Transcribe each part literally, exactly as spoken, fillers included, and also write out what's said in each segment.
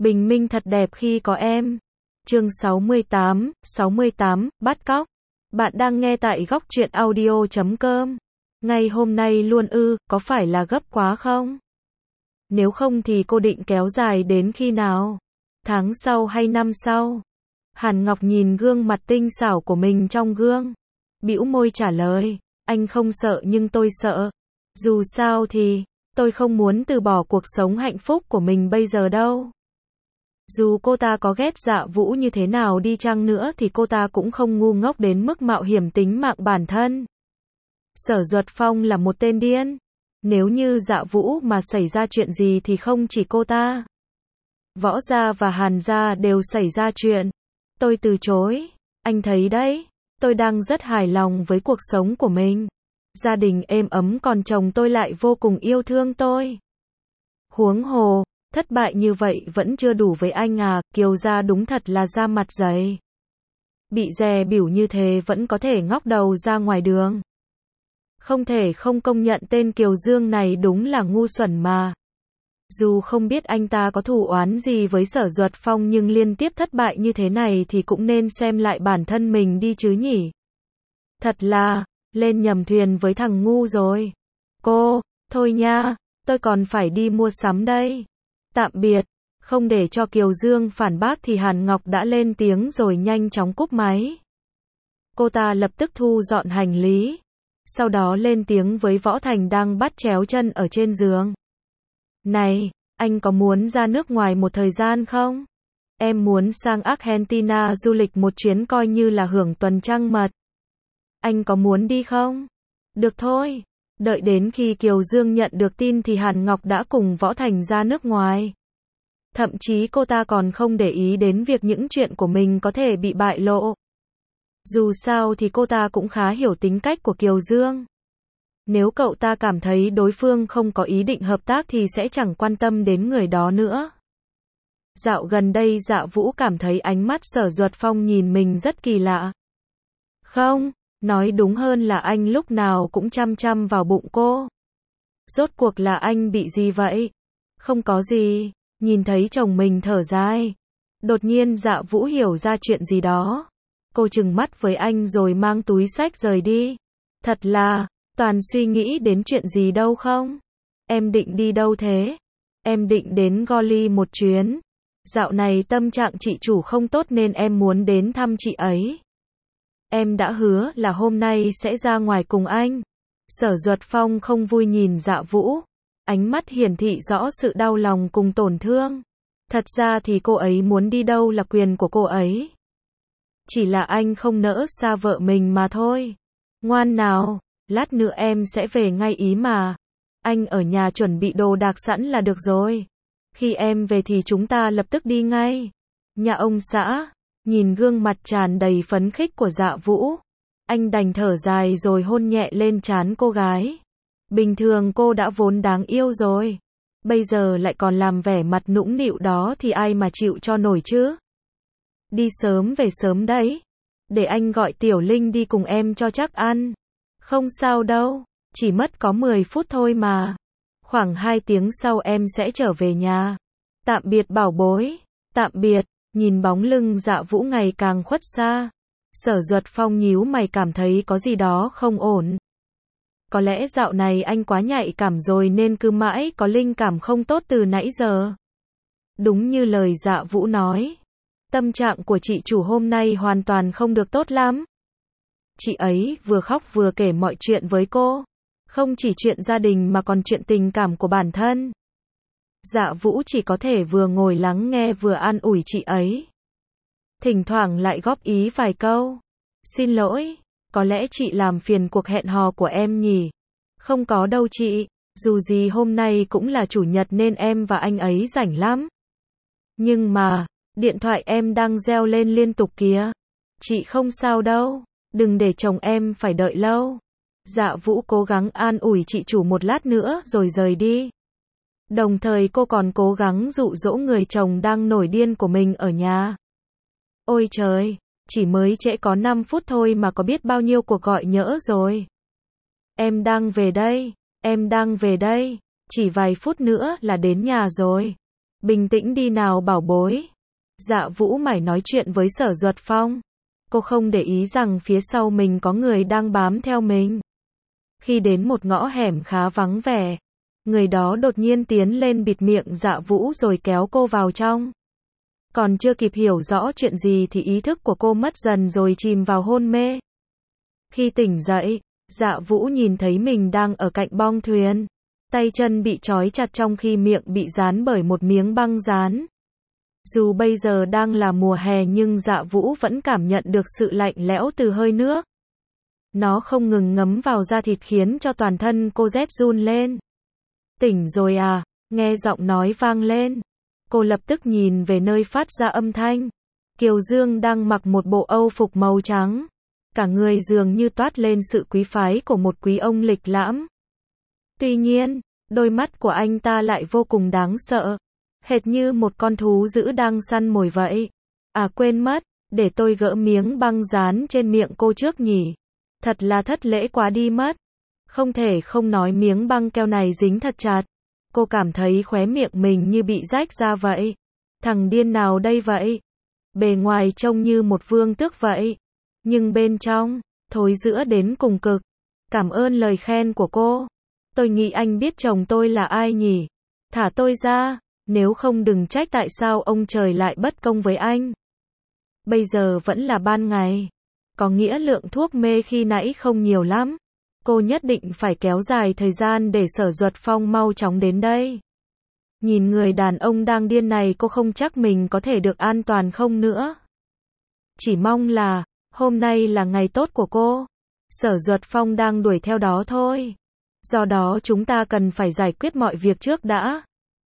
Bình minh thật đẹp khi có em. Chương sáu mươi tám, sáu mươi tám, bắt cóc. Bạn đang nghe tại góc truyện audio chấm com. Ngày hôm nay luôn ư, có phải là gấp quá không? Nếu không thì cô định kéo dài đến khi nào? Tháng sau hay năm sau? Hàn Ngọc nhìn gương mặt tinh xảo của mình trong gương. Bĩu môi trả lời, anh không sợ nhưng tôi sợ. Dù sao thì, tôi không muốn từ bỏ cuộc sống hạnh phúc của mình bây giờ đâu. Dù cô ta có ghét Dạ Vũ như thế nào đi chăng nữa thì cô ta cũng không ngu ngốc đến mức mạo hiểm tính mạng bản thân. Sở Duật Phong là một tên điên. Nếu như Dạ Vũ mà xảy ra chuyện gì thì không chỉ cô ta, Võ gia và Hàn gia đều xảy ra chuyện. Tôi từ chối. Anh thấy đấy, tôi đang rất hài lòng với cuộc sống của mình. Gia đình êm ấm, còn chồng tôi lại vô cùng yêu thương tôi. Huống hồ, thất bại như vậy vẫn chưa đủ với anh à, Kiều gia đúng thật là da mặt dày. Bị dè bỉu như thế vẫn có thể ngóc đầu ra ngoài đường. Không thể không công nhận tên Kiều Dương này đúng là ngu xuẩn mà. Dù không biết anh ta có thù oán gì với Sở Duật Phong nhưng liên tiếp thất bại như thế này thì cũng nên xem lại bản thân mình đi chứ nhỉ. Thật là, lên nhầm thuyền với thằng ngu rồi. Cô, thôi nha, tôi còn phải đi mua sắm đây. Tạm biệt. Không để cho Kiều Dương phản bác thì Hàn Ngọc đã lên tiếng rồi nhanh chóng cúp máy. Cô ta lập tức thu dọn hành lý. Sau đó lên tiếng với Võ Thành đang bắt chéo chân ở trên giường. Này, anh có muốn ra nước ngoài một thời gian không? Em muốn sang Argentina du lịch một chuyến coi như là hưởng tuần trăng mật. Anh có muốn đi không? Được thôi. Đợi đến khi Kiều Dương nhận được tin thì Hàn Ngọc đã cùng Võ Thành ra nước ngoài. Thậm chí cô ta còn không để ý đến việc những chuyện của mình có thể bị bại lộ. Dù sao thì cô ta cũng khá hiểu tính cách của Kiều Dương. Nếu cậu ta cảm thấy đối phương không có ý định hợp tác thì sẽ chẳng quan tâm đến người đó nữa. Dạo gần đây Dạ Vũ cảm thấy ánh mắt Sở Duật Phong nhìn mình rất kỳ lạ. Không, nói đúng hơn là anh lúc nào cũng chăm chăm vào bụng cô. Rốt cuộc là anh bị gì vậy? Không có gì. Nhìn thấy chồng mình thở dài. Đột nhiên Dạ Vũ hiểu ra chuyện gì đó. Cô trừng mắt với anh rồi mang túi xách rời đi. Thật là, toàn suy nghĩ đến chuyện gì đâu không? Em định đi đâu thế? Em định đến Goli một chuyến. Dạo này tâm trạng chị chủ không tốt nên em muốn đến thăm chị ấy. Em đã hứa là hôm nay sẽ ra ngoài cùng anh. Sở Duật Phong không vui nhìn Dạ Vũ. Ánh mắt hiển thị rõ sự đau lòng cùng tổn thương. Thật ra thì cô ấy muốn đi đâu là quyền của cô ấy. Chỉ là anh không nỡ xa vợ mình mà thôi. Ngoan nào, lát nữa em sẽ về ngay ý mà. Anh ở nhà chuẩn bị đồ đạc sẵn là được rồi. Khi em về thì chúng ta lập tức đi ngay. Nhà ông xã, nhìn gương mặt tràn đầy phấn khích của Dạ Vũ. Anh đành thở dài rồi hôn nhẹ lên trán cô gái. Bình thường cô đã vốn đáng yêu rồi. Bây giờ lại còn làm vẻ mặt nũng nịu đó thì ai mà chịu cho nổi chứ. Đi sớm về sớm đấy. Để anh gọi Tiểu Linh đi cùng em cho chắc ăn. Không sao đâu, chỉ mất có mười phút thôi mà. Khoảng hai tiếng sau em sẽ trở về nhà. Tạm biệt bảo bối. Tạm biệt. Nhìn bóng lưng Dạ Vũ ngày càng khuất xa. Sở Duật Phong nhíu mày cảm thấy có gì đó không ổn. Có lẽ dạo này anh quá nhạy cảm rồi nên cứ mãi có linh cảm không tốt từ nãy giờ. Đúng như lời Dạ Vũ nói. Tâm trạng của chị chủ hôm nay hoàn toàn không được tốt lắm. Chị ấy vừa khóc vừa kể mọi chuyện với cô. Không chỉ chuyện gia đình mà còn chuyện tình cảm của bản thân. Dạ Vũ chỉ có thể vừa ngồi lắng nghe vừa an ủi chị ấy. Thỉnh thoảng lại góp ý vài câu. Xin lỗi, có lẽ chị làm phiền cuộc hẹn hò của em nhỉ? Không có đâu chị, dù gì hôm nay cũng là chủ nhật nên em và anh ấy rảnh lắm. Nhưng mà, điện thoại em đang reo lên liên tục kìa. Chị không sao đâu, đừng để chồng em phải đợi lâu. Dạ Vũ cố gắng an ủi chị chủ một lát nữa rồi rời đi. Đồng thời cô còn cố gắng dụ dỗ người chồng đang nổi điên của mình ở nhà. Ôi trời, chỉ mới trễ có năm phút thôi mà có biết bao nhiêu cuộc gọi nhỡ rồi. Em đang về đây, em đang về đây, chỉ vài phút nữa là đến nhà rồi. Bình tĩnh đi nào bảo bối. Dạ Vũ mải nói chuyện với Sở Duật Phong. Cô không để ý rằng phía sau mình có người đang bám theo mình. Khi đến một ngõ hẻm khá vắng vẻ, người đó đột nhiên tiến lên bịt miệng Dạ Vũ rồi kéo cô vào trong. Còn chưa kịp hiểu rõ chuyện gì thì ý thức của cô mất dần rồi chìm vào hôn mê. Khi tỉnh dậy, Dạ Vũ nhìn thấy mình đang ở cạnh bong thuyền. Tay chân bị trói chặt trong khi miệng bị dán bởi một miếng băng dán. Dù bây giờ đang là mùa hè nhưng Dạ Vũ vẫn cảm nhận được sự lạnh lẽo từ hơi nước. Nó không ngừng ngấm vào da thịt khiến cho toàn thân cô rét run lên. Tỉnh rồi à? Nghe giọng nói vang lên. Cô lập tức nhìn về nơi phát ra âm thanh. Kiều Dương đang mặc một bộ âu phục màu trắng. Cả người dường như toát lên sự quý phái của một quý ông lịch lãm. Tuy nhiên, đôi mắt của anh ta lại vô cùng đáng sợ. Hệt như một con thú dữ đang săn mồi vậy. À quên mất, để tôi gỡ miếng băng dán trên miệng cô trước nhỉ. Thật là thất lễ quá đi mất. Không thể không nói miếng băng keo này dính thật chặt. Cô cảm thấy khóe miệng mình như bị rách ra vậy. Thằng điên nào đây vậy? Bề ngoài trông như một vương tước vậy. Nhưng bên trong, thối rữa đến cùng cực. Cảm ơn lời khen của cô. Tôi nghĩ anh biết chồng tôi là ai nhỉ? Thả tôi ra, nếu không đừng trách tại sao ông trời lại bất công với anh. Bây giờ vẫn là ban ngày. Có nghĩa lượng thuốc mê khi nãy không nhiều lắm. Cô nhất định phải kéo dài thời gian để Sở Duật Phong mau chóng đến đây. Nhìn người đàn ông đang điên này cô không chắc mình có thể được an toàn không nữa. Chỉ mong là, hôm nay là ngày tốt của cô. Sở Duật Phong đang đuổi theo đó thôi. Do đó chúng ta cần phải giải quyết mọi việc trước đã.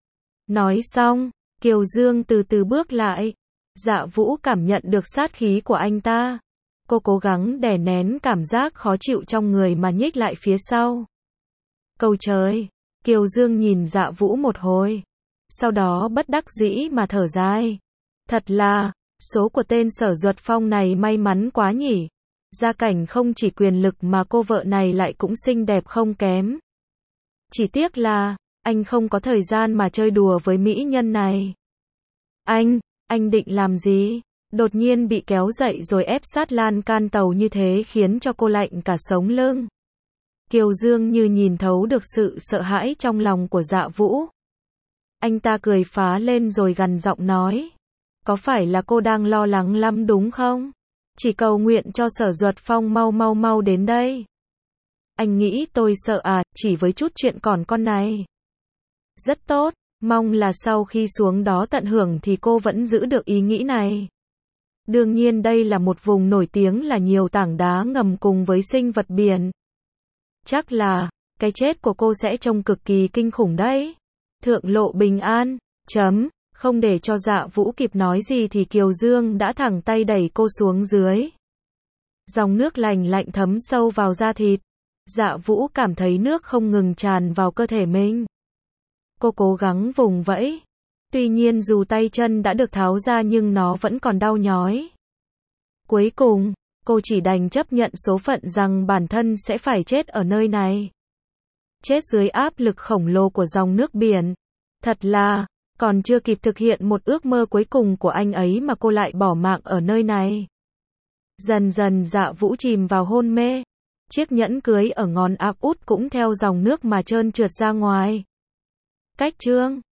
Nói xong, Kiều Dương từ từ bước lại. Dạ Vũ cảm nhận được sát khí của anh ta. Cô cố gắng đè nén cảm giác khó chịu trong người mà nhích lại phía sau. Cầu trời, Kiều Dương nhìn Dạ Vũ một hồi. Sau đó bất đắc dĩ mà thở dài. Thật là, số của tên Sở Duật Phong này may mắn quá nhỉ. Gia cảnh không chỉ quyền lực mà cô vợ này lại cũng xinh đẹp không kém. Chỉ tiếc là, anh không có thời gian mà chơi đùa với mỹ nhân này. Anh, anh định làm gì? Đột nhiên bị kéo dậy rồi ép sát lan can tàu như thế khiến cho cô lạnh cả sống lưng. Kiều Dương như nhìn thấu được sự sợ hãi trong lòng của Dạ Vũ. Anh ta cười phá lên rồi gằn giọng nói. Có phải là cô đang lo lắng lắm đúng không? Chỉ cầu nguyện cho Sở Duật Phong mau mau mau đến đây. Anh nghĩ tôi sợ à, chỉ với chút chuyện còn con này. Rất tốt, mong là sau khi xuống đó tận hưởng thì cô vẫn giữ được ý nghĩ này. Đương nhiên đây là một vùng nổi tiếng là nhiều tảng đá ngầm cùng với sinh vật biển. Chắc là, cái chết của cô sẽ trông cực kỳ kinh khủng đấy. Thượng lộ bình an, chấm, không để cho Dạ Vũ kịp nói gì thì Kiều Dương đã thẳng tay đẩy cô xuống dưới. Dòng nước lành lạnh thấm sâu vào da thịt. Dạ Vũ cảm thấy nước không ngừng tràn vào cơ thể mình. Cô cố gắng vùng vẫy. Tuy nhiên dù tay chân đã được tháo ra nhưng nó vẫn còn đau nhói. Cuối cùng, cô chỉ đành chấp nhận số phận rằng bản thân sẽ phải chết ở nơi này. Chết dưới áp lực khổng lồ của dòng nước biển. Thật là, còn chưa kịp thực hiện một ước mơ cuối cùng của anh ấy mà cô lại bỏ mạng ở nơi này. Dần dần Dạ Vũ chìm vào hôn mê. Chiếc nhẫn cưới ở ngón áp út cũng theo dòng nước mà trơn trượt ra ngoài. Cách chương